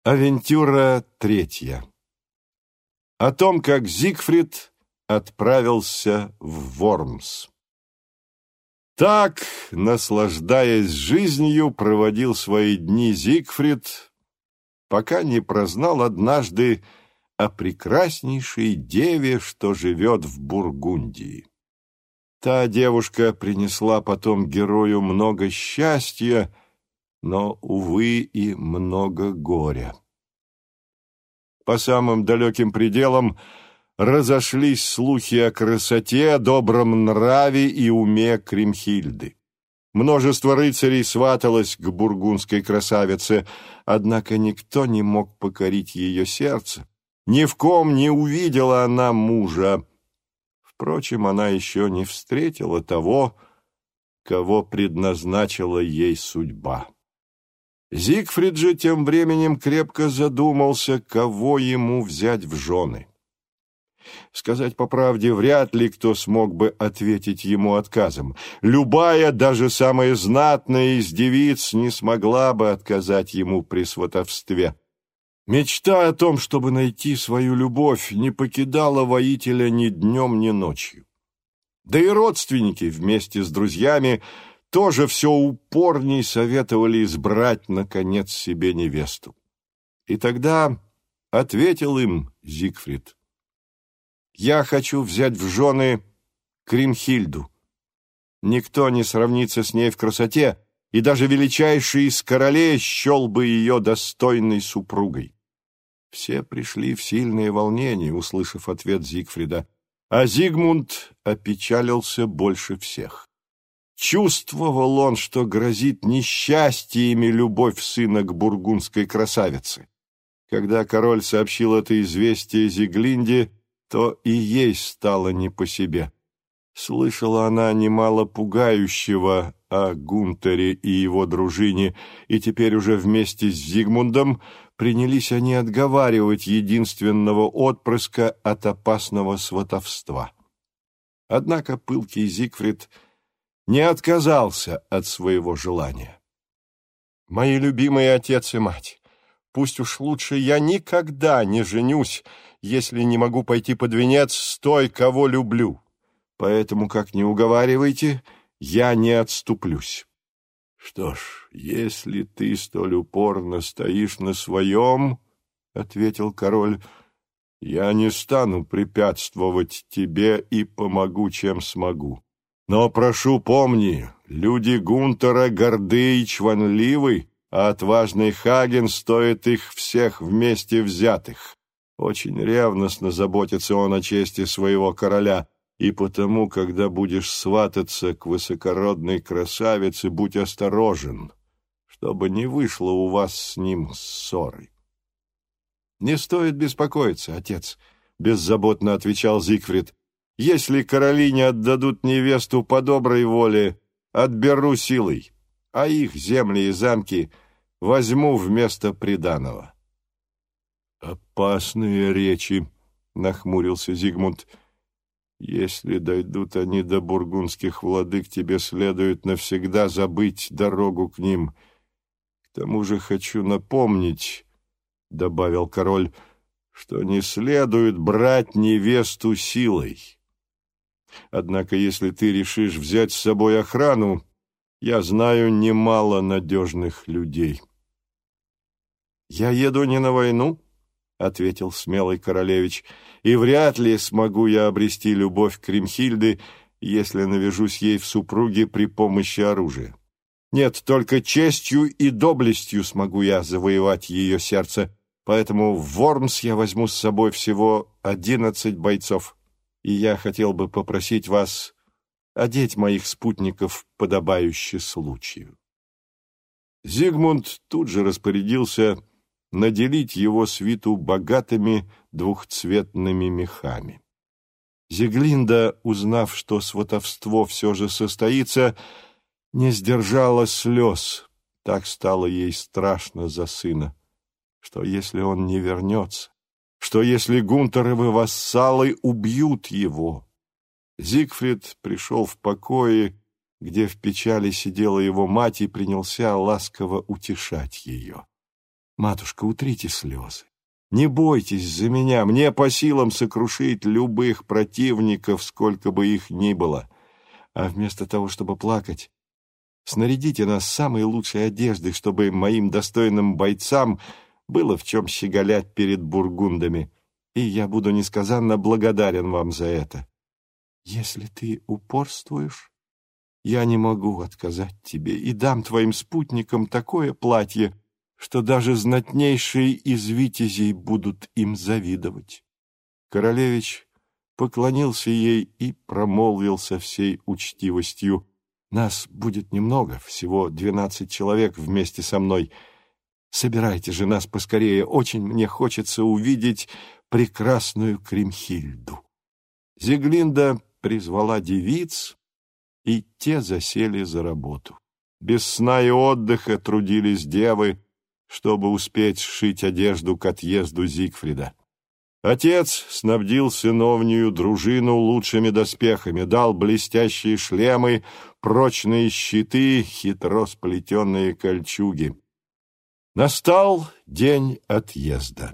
Авентюра третья. О том, как Зигфрид отправился в Вормс. Так, наслаждаясь жизнью, проводил свои дни Зигфрид, пока не прознал однажды о прекраснейшей деве, что живет в Бургундии. Та девушка принесла потом герою много счастья, но, увы, и много горя. По самым далеким пределам разошлись слухи о красоте, добром нраве и уме Кримхильды. Множество рыцарей сваталось к бургундской красавице, однако никто не мог покорить ее сердце. Ни в ком не увидела она мужа. Впрочем, она еще не встретила того, кого предназначила ей судьба. Зигфрид же тем временем крепко задумался, кого ему взять в жены. Сказать по правде, вряд ли кто смог бы ответить ему отказом. Любая, даже самая знатная из девиц, не смогла бы отказать ему при сватовстве. Мечта о том, чтобы найти свою любовь, не покидала воителя ни днем, ни ночью. Да и родственники вместе с друзьями тоже все упорней советовали избрать, наконец, себе невесту. И тогда ответил им Зигфрид: «Я хочу взять в жены Кримхильду. Никто не сравнится с ней в красоте, и даже величайший из королей счел бы ее достойной супругой». Все пришли в сильное волнение, услышав ответ Зигфрида, а Зигмунд опечалился больше всех. Чувствовал он, что грозит несчастьями любовь сына к бургундской красавице. Когда король сообщил это известие Зиглинде, то и ей стало не по себе. Слышала она немало пугающего о Гунтере и его дружине, и теперь уже вместе с Зигмундом принялись они отговаривать единственного отпрыска от опасного сватовства. Однако пылкий Зигфрид не отказался от своего желания. «Мои любимые отец и мать, пусть уж лучше я никогда не женюсь, если не могу пойти под венец с той, кого люблю. Поэтому, как ни уговаривайте, я не отступлюсь». «Что ж, если ты столь упорно стоишь на своем, — ответил король, — я не стану препятствовать тебе и помогу, чем смогу. Но прошу, помни, люди Гунтера горды и чванливы, а отважный Хаген стоит их всех вместе взятых. Очень ревностно заботится он о чести своего короля, и потому, когда будешь свататься к высокородной красавице, будь осторожен, чтобы не вышло у вас с ним ссоры». «Не стоит беспокоиться, отец», — беззаботно отвечал Зигфрид. «Если короли не отдадут невесту по доброй воле, отберу силой, а их земли и замки возьму вместо приданого». «Опасные речи», — нахмурился Зигмунд. «Если дойдут они до бургундских владык, тебе следует навсегда забыть дорогу к ним. К тому же хочу напомнить, — добавил король, — что не следует брать невесту силой. Однако, если ты решишь взять с собой охрану, я знаю немало надежных людей». «Я еду не на войну, — ответил смелый королевич, — и вряд ли смогу я обрести любовь Кримхильды, если навяжусь ей в супруге при помощи оружия. Нет, только честью и доблестью смогу я завоевать ее сердце, поэтому в Вормс я возьму с собой всего 11 бойцов, и я хотел бы попросить вас одеть моих спутников подобающе случаю». Зигмунд тут же распорядился наделить его свиту богатыми двухцветными мехами. Зиглинда, узнав, что сватовство все же состоится, не сдержала слез. Так стало ей страшно за сына. Что, если он не вернется? Что, если Гунтеровы вассалы убьют его? Зигфрид пришел в покое, где в печали сидела его мать, и принялся ласково утешать ее. Матушка, утрите слезы. Не бойтесь за меня, мне по силам сокрушить любых противников, сколько бы их ни было. А вместо того, чтобы плакать, снарядите нас самой лучшей одеждой, чтобы моим достойным бойцам было в чем щеголять перед бургундами, и я буду несказанно благодарен вам за это. Если ты упорствуешь, я не могу отказать тебе и дам твоим спутникам такое платье, что даже знатнейшие из витязей будут им завидовать. Королевич поклонился ей и промолвил со всей учтивостью: «Нас будет немного, всего 12 человек вместе со мной. Собирайте же нас поскорее, очень мне хочется увидеть прекрасную Кримхильду». Зиглинда призвала девиц, и те засели за работу. Без сна и отдыха трудились девы, чтобы успеть сшить одежду к отъезду Зигфрида. Отец снабдил сыновнюю дружину лучшими доспехами, дал блестящие шлемы, прочные щиты, хитро сплетенные кольчуги. Настал день отъезда.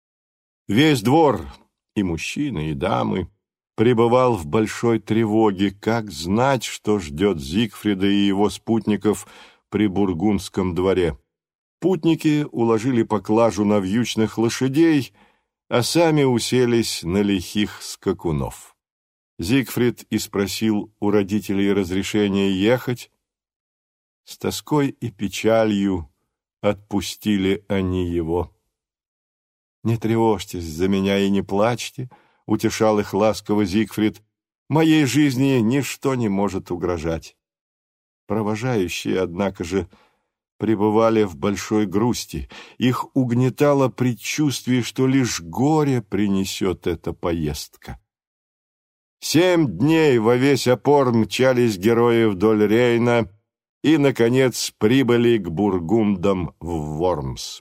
Весь двор, и мужчины, и дамы, пребывал в большой тревоге, как знать, что ждет Зигфрида и его спутников при бургундском дворе. Путники уложили поклажу на вьючных лошадей, а сами уселись на лихих скакунов. Зигфрид и спросил у родителей разрешения ехать. С тоской и печалью отпустили они его. «Не тревожьтесь за меня и не плачьте», — утешал их ласково Зигфрид, — «моей жизни ничто не может угрожать». Провожающие, однако же, пребывали в большой грусти. Их угнетало предчувствие, что лишь горе принесет эта поездка. 7 дней во весь опор мчались герои вдоль Рейна и, наконец, прибыли к бургундам в Вормс.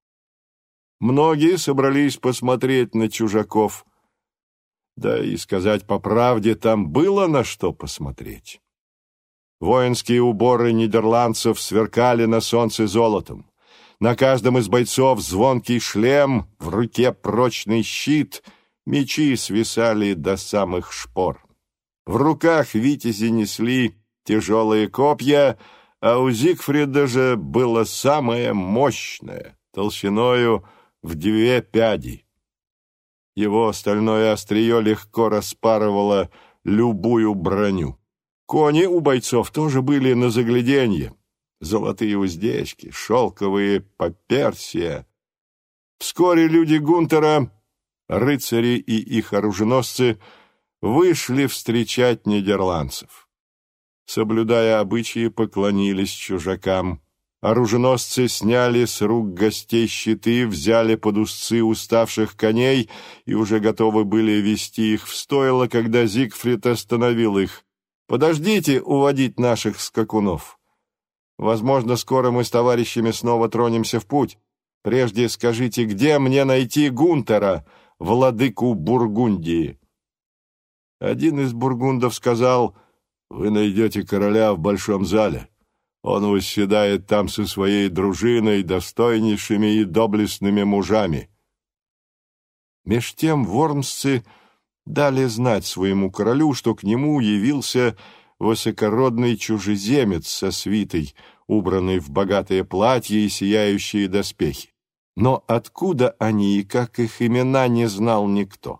Многие собрались посмотреть на чужаков. Да и сказать по правде, там было на что посмотреть. Воинские уборы нидерландцев сверкали на солнце золотом. На каждом из бойцов звонкий шлем, в руке прочный щит, мечи свисали до самых шпор. В руках витязи несли тяжелые копья, а у Зигфрида же было самое мощное, толщиною в 2 пяди. Его стальное острие легко распарывало любую броню. Кони у бойцов тоже были на загляденье. Золотые уздечки, шелковые поперсия. Вскоре люди Гунтера, рыцари и их оруженосцы, вышли встречать нидерландцев. Соблюдая обычаи, поклонились чужакам. Оруженосцы сняли с рук гостей щиты, взяли под узцы уставших коней и уже готовы были вести их в стойло, когда Зигфрид остановил их. «Подождите уводить наших скакунов. Возможно, скоро мы с товарищами снова тронемся в путь. Прежде скажите, где мне найти Гунтера, владыку Бургундии?» Один из бургундов сказал: «Вы найдете короля в большом зале. Он восседает там со своей дружиной, достойнейшими и доблестными мужами». Меж тем вормсцы дали знать своему королю, что к нему явился высокородный чужеземец со свитой, убранный в богатое платье и сияющие доспехи. Но откуда они и как их имена, не знал никто.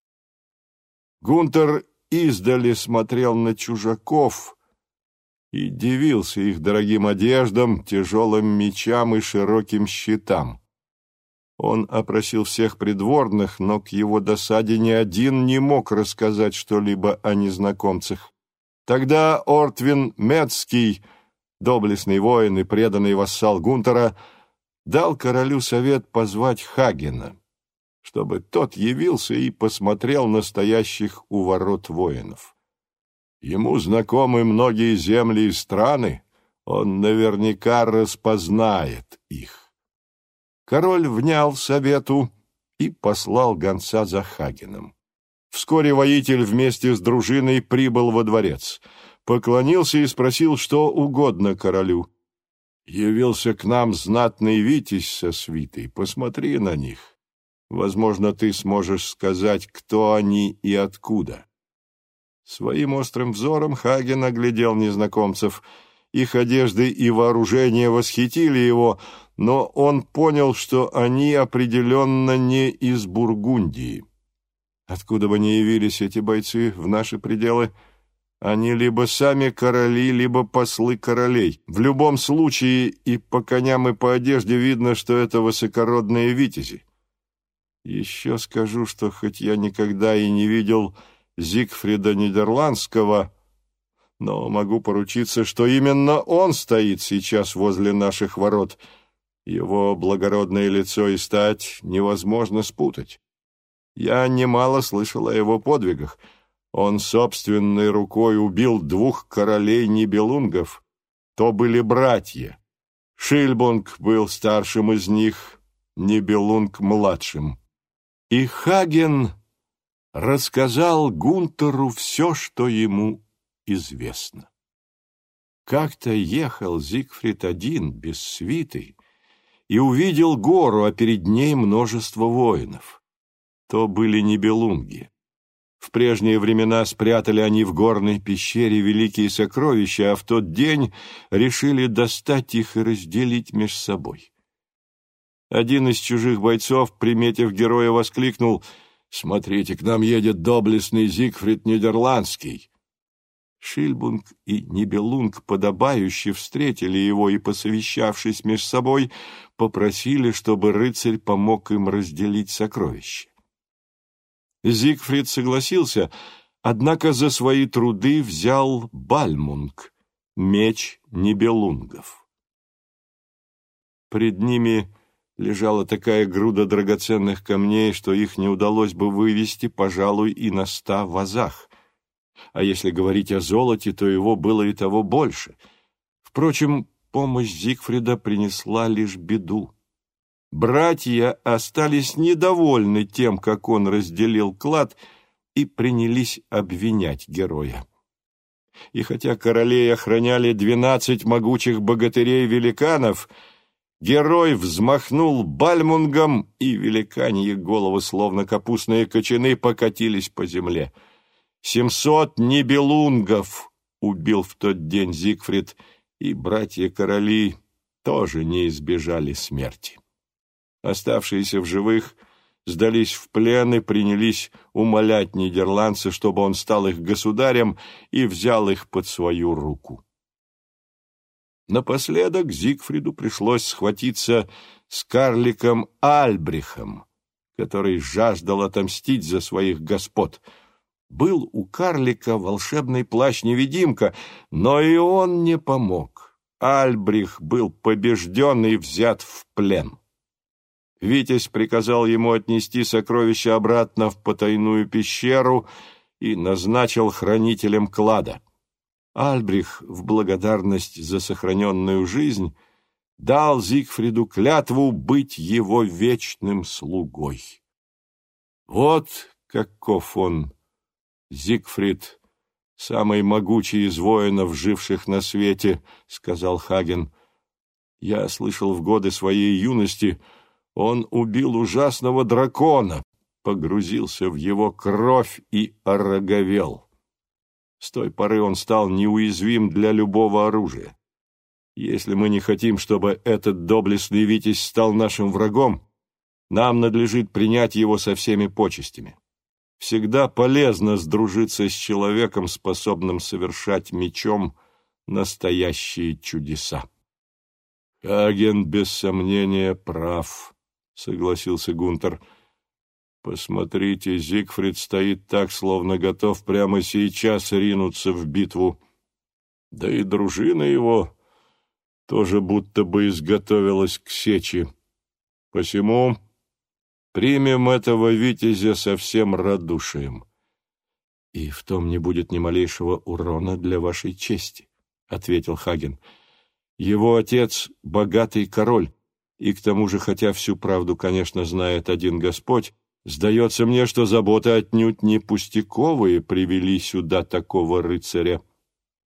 Гунтер издали смотрел на чужаков и дивился их дорогим одеждам, тяжелым мечам и широким щитам. Он опросил всех придворных, но к его досаде ни один не мог рассказать что-либо о незнакомцах. Тогда Ортвин Мецкий, доблестный воин и преданный вассал Гунтера, дал королю совет позвать Хагена, чтобы тот явился и посмотрел настоящих у ворот воинов. Ему знакомы многие земли и страны, он наверняка распознает их. Король внял совету и послал гонца за Хагеном. Вскоре воитель вместе с дружиной прибыл во дворец, поклонился и спросил, что угодно королю. Явился к нам знатный витязь со свитой. Посмотри на них. Возможно, ты сможешь сказать, кто они и откуда». Своим острым взором Хаген оглядел незнакомцев. Их одежды и вооружение восхитили его, но он понял, что они определенно не из Бургундии. Откуда бы ни явились эти бойцы в наши пределы, они либо сами короли, либо послы королей. В любом случае и по коням, и по одежде видно, что это высокородные витязи. Еще скажу, что хоть я никогда и не видел Зигфрида Нидерландского, но могу поручиться, что именно он стоит сейчас возле наших ворот. Его благородное лицо и стать невозможно спутать. Я немало слышал о его подвигах. Он собственной рукой убил 2 королей Нибелунгов. То были братья. Шильбунг был старшим из них, Нибелунг младшим. И Хаген рассказал Гунтеру все, что ему известно. Как-то ехал Зигфрид один, без свиты, и увидел гору, а перед ней множество воинов. То были Нибелунги. В прежние времена спрятали они в горной пещере великие сокровища, а в тот день решили достать их и разделить меж собой. Один из чужих бойцов, приметив героя, воскликнул: «Смотрите, к нам едет доблестный Зигфрид Нидерландский». Шильбунг и Нибелунг подобающе встретили его и, посовещавшись меж собой, попросили, чтобы рыцарь помог им разделить сокровища. Зигфрид согласился, однако за свои труды взял Бальмунг, меч Нибелунгов. Пред ними лежала такая груда драгоценных камней, что их не удалось бы вывести, пожалуй, и на 100 вазах. А если говорить о золоте, то его было и того больше. Впрочем, помощь Зигфрида принесла лишь беду. Братья остались недовольны тем, как он разделил клад, и принялись обвинять героя. И хотя королей охраняли 12 могучих богатырей-великанов, герой взмахнул бальмунгом, и великаньи головы, словно капустные кочаны, покатились по земле. 700 нибелунгов убил в тот день Зигфрид, и братья-короли тоже не избежали смерти. Оставшиеся в живых сдались в плен и принялись умолять нидерландца, чтобы он стал их государем и взял их под свою руку. Напоследок Зигфриду пришлось схватиться с карликом Альбрихом, который жаждал отомстить за своих господ. Был у карлика волшебный плащ-невидимка, но и он не помог. Альбрих был побежден и взят в плен. Витязь приказал ему отнести сокровища обратно в потайную пещеру и назначил хранителем клада. Альбрих, в благодарность за сохраненную жизнь, дал Зигфриду клятву быть его вечным слугой. Вот каков он, Зигфрид, самый могучий из воинов, живших на свете, — сказал Хаген. Я слышал, в годы своей юности он убил ужасного дракона, погрузился в его кровь и ороговел. С той поры он стал неуязвим для любого оружия. Если мы не хотим, чтобы этот доблестный витязь стал нашим врагом, нам надлежит принять его со всеми почестями. Всегда полезно сдружиться с человеком, способным совершать мечом настоящие чудеса. Хаген, без сомнения, прав, — согласился Гунтер. Посмотрите, Зигфрид стоит так, словно готов прямо сейчас ринуться в битву. Да и дружина его тоже будто бы изготовилась к сече. Посему примем этого витязя со всем радушием. — И в том не будет ни малейшего урона для вашей чести, — ответил Хаген. — Его отец — богатый король, и к тому же, хотя всю правду, конечно, знает один Господь, сдается мне, что заботы отнюдь не пустяковые привели сюда такого рыцаря.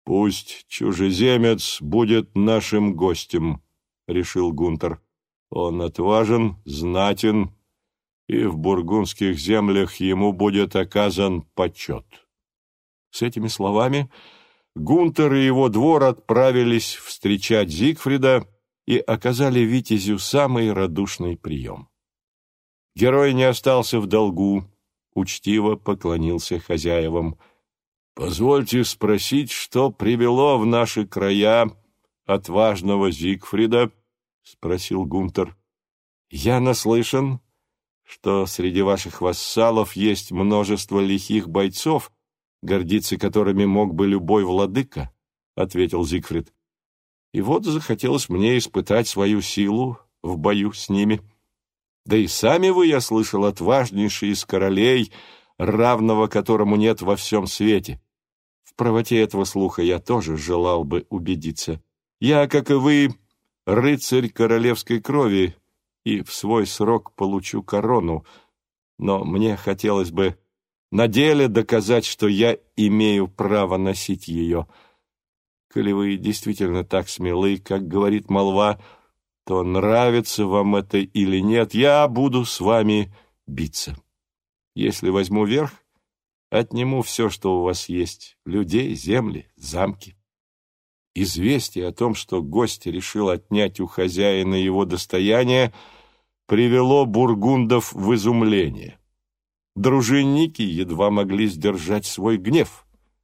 «Пусть чужеземец будет нашим гостем», — решил Гунтер. «Он отважен, знатен, и в бургундских землях ему будет оказан почет». С этими словами Гунтер и его двор отправились встречать Зигфрида и оказали витязю самый радушный прием. Герой не остался в долгу, учтиво поклонился хозяевам. «Позвольте спросить, что привело в наши края отважного Зигфрида?» — спросил Гунтер. «Я наслышан, что среди ваших вассалов есть множество лихих бойцов, гордиться которыми мог бы любой владыка», — ответил Зигфрид. «И вот захотелось мне испытать свою силу в бою с ними. Да и сами вы, я слышал, отважнейший из королей, равного которому нет во всем свете. В правоте этого слуха я тоже желал бы убедиться. Я, как и вы, рыцарь королевской крови, и в свой срок получу корону, но мне хотелось бы на деле доказать, что я имею право носить ее. Коли вы действительно так смелы, как говорит молва, то нравится вам это или нет, я буду с вами биться. Если возьму верх, отниму все, что у вас есть: людей, земли, замки». Известие о том, что гость решил отнять у хозяина его достояние, привело бургундов в изумление. Дружинники едва могли сдержать свой гнев.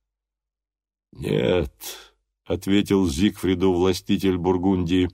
«Нет», — ответил Зигфриду властитель Бургундии,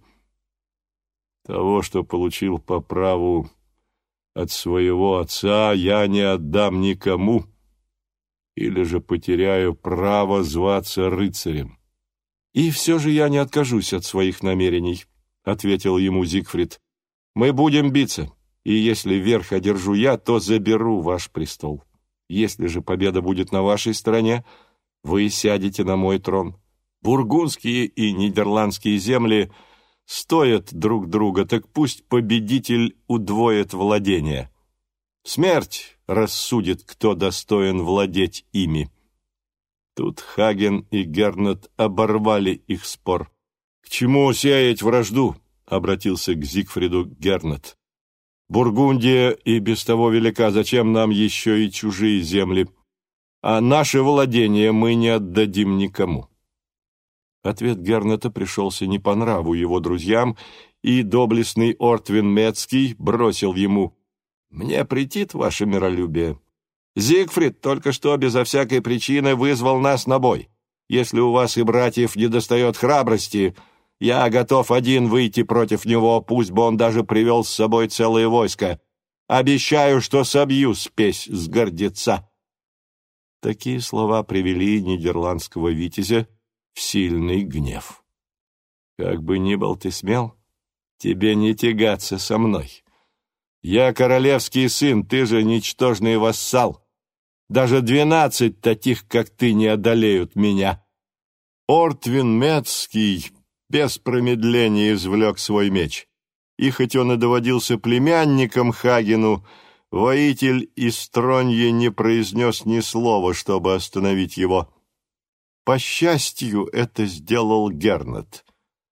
— «того, что получил по праву от своего отца, я не отдам никому, или же потеряю право зваться рыцарем». «И все же я не откажусь от своих намерений», — ответил ему Зигфрид. «Мы будем биться, и если верх одержу я, то заберу ваш престол. Если же победа будет на вашей стороне, вы сядете на мой трон. Бургундские и нидерландские земли стоят друг друга, так пусть победитель удвоит владение. Смерть рассудит, кто достоин владеть ими». Тут Хаген и Гернет оборвали их спор. «К чему сеять вражду?» — обратился к Зигфриду Гернет. «Бургундия и без того велика, зачем нам еще и чужие земли? А наше владение мы не отдадим никому». Ответ Гернета пришелся не по нраву его друзьям, и доблестный Ортвин Мецкий бросил ему: «Мне претит ваше миролюбие. Зигфрид только что безо всякой причины вызвал нас на бой. Если у вас и братьев недостает храбрости, я готов один выйти против него, пусть бы он даже привел с собой целое войско. Обещаю, что собью спесь с гордеца». Такие слова привели нидерландского витязя в сильный гнев. «Как бы ни был ты смел, тебе не тягаться со мной. Я королевский сын, ты же ничтожный вассал. Даже 12 таких, как ты, не одолеют меня». Ортвин Мецкий без промедления извлек свой меч. И хоть он и доводился племянником Хагену, воитель из Строньи не произнес ни слова, чтобы остановить его. По счастью, это сделал Гернет.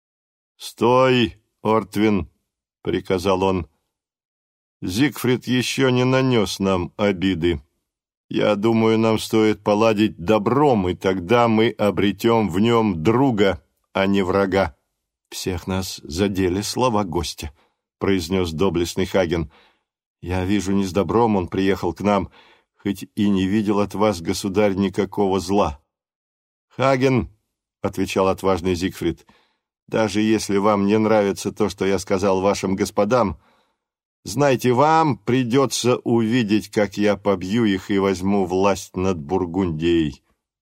«Стой, Ортвин!» — приказал он. «Зигфрид еще не нанес нам обиды. Я думаю, нам стоит поладить добром, и тогда мы обретем в нем друга, а не врага». «Всех нас задели слова гостя», — произнес доблестный Хаген. «Я вижу, не с добром он приехал к нам, хоть и не видел от вас, государь, никакого зла». «Хаген», — отвечал отважный Зигфрид, — «даже если вам не нравится то, что я сказал вашим господам, знайте, вам придется увидеть, как я побью их и возьму власть над Бургундией».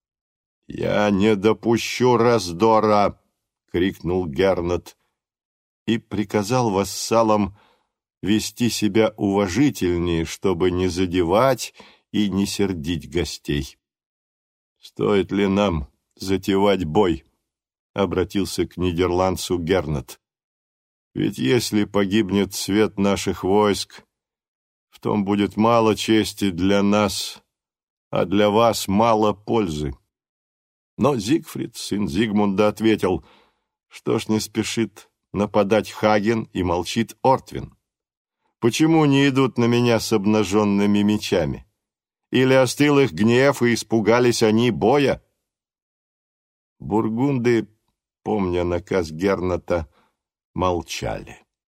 «Я не допущу раздора!» — крикнул Гернет и приказал вассалам вести себя уважительнее, чтобы не задевать и не сердить гостей. «Стоит ли нам затевать бой?» — обратился к нидерландцу Гернет. «Ведь если погибнет цвет наших войск, в том будет мало чести для нас, а для вас мало пользы. Но Зигфрид, сын Зигмунда, ответил: что ж не спешит нападать Хаген и молчит Ортвин? Почему не идут на меня с обнаженными мечами? Или остыл их гнев, и испугались они боя? Бургунды, помня наказ Герната, молчали.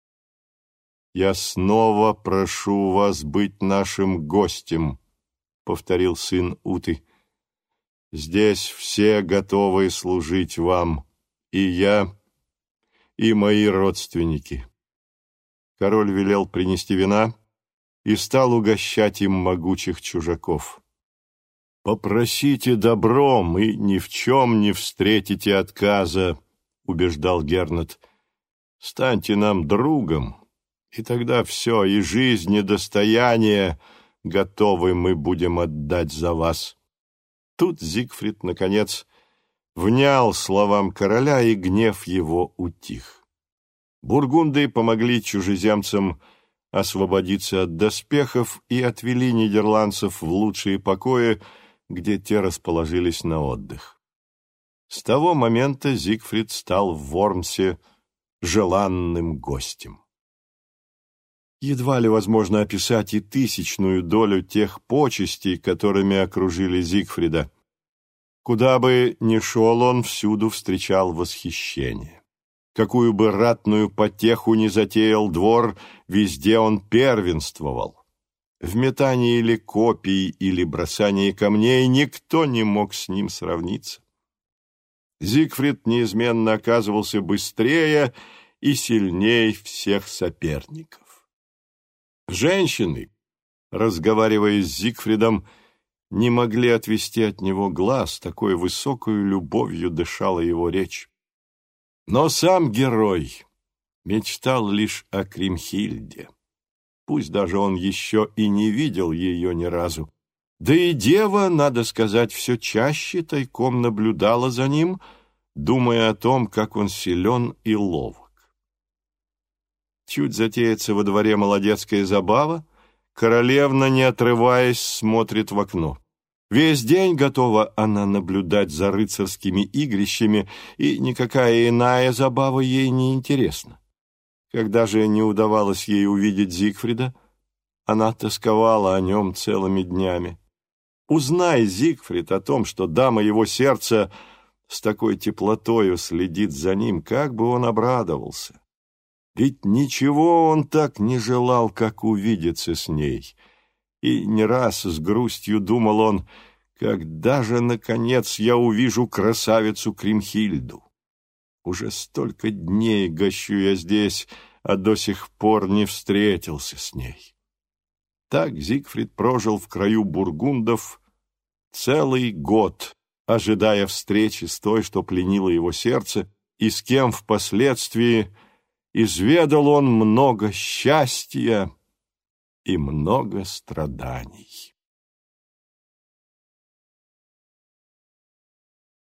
«Я снова прошу вас быть нашим гостем», — повторил сын Уты. «Здесь все готовы служить вам, и я, и мои родственники». Король велел принести вина и стал угощать им могучих чужаков. «Попросите добром, и ни в чем не встретите отказа», — убеждал Гернот. «Станьте нам другом, и тогда все, и жизнь, и достояние готовы мы будем отдать за вас». Тут Зигфрид, наконец, внял словам короля, и гнев его утих. Бургунды помогли чужеземцам освободиться от доспехов и отвели нидерландцев в лучшие покои, где те расположились на отдых. С того момента Зигфрид стал в Вормсе желанным гостем. Едва ли возможно описать и тысячную долю тех почестей, которыми окружили Зигфрида. Куда бы ни шел он, всюду встречал восхищение. Какую бы ратную потеху ни затеял двор, везде он первенствовал. В метании или копий, или бросании камней никто не мог с ним сравниться. Зигфрид неизменно оказывался быстрее и сильнее всех соперников. Женщины, разговаривая с Зигфридом, не могли отвести от него глаз, такой высокою любовью дышала его речь. Но сам герой мечтал лишь о Кримхильде. Пусть даже он еще и не видел ее ни разу. Да и дева, надо сказать, все чаще тайком наблюдала за ним, думая о том, как он силен и ловок. Чуть затеется во дворе молодецкая забава, королевна, не отрываясь, смотрит в окно. Весь день готова она наблюдать за рыцарскими игрищами, и никакая иная забава ей не интересна. Когда же не удавалось ей увидеть Зигфрида, она тосковала о нем целыми днями. Узнай Зигфрид о том, что дама его сердца с такой теплотою следит за ним, как бы он обрадовался. Ведь ничего он так не желал, как увидеться с ней. И не раз с грустью думал он: когда же, наконец, я увижу красавицу Кримхильду? Уже столько дней гощу я здесь, а до сих пор не встретился с ней. Так Зигфрид прожил в краю бургундов целый год, ожидая встречи с той, что пленила его сердце, и с кем впоследствии изведал он много счастья и много страданий.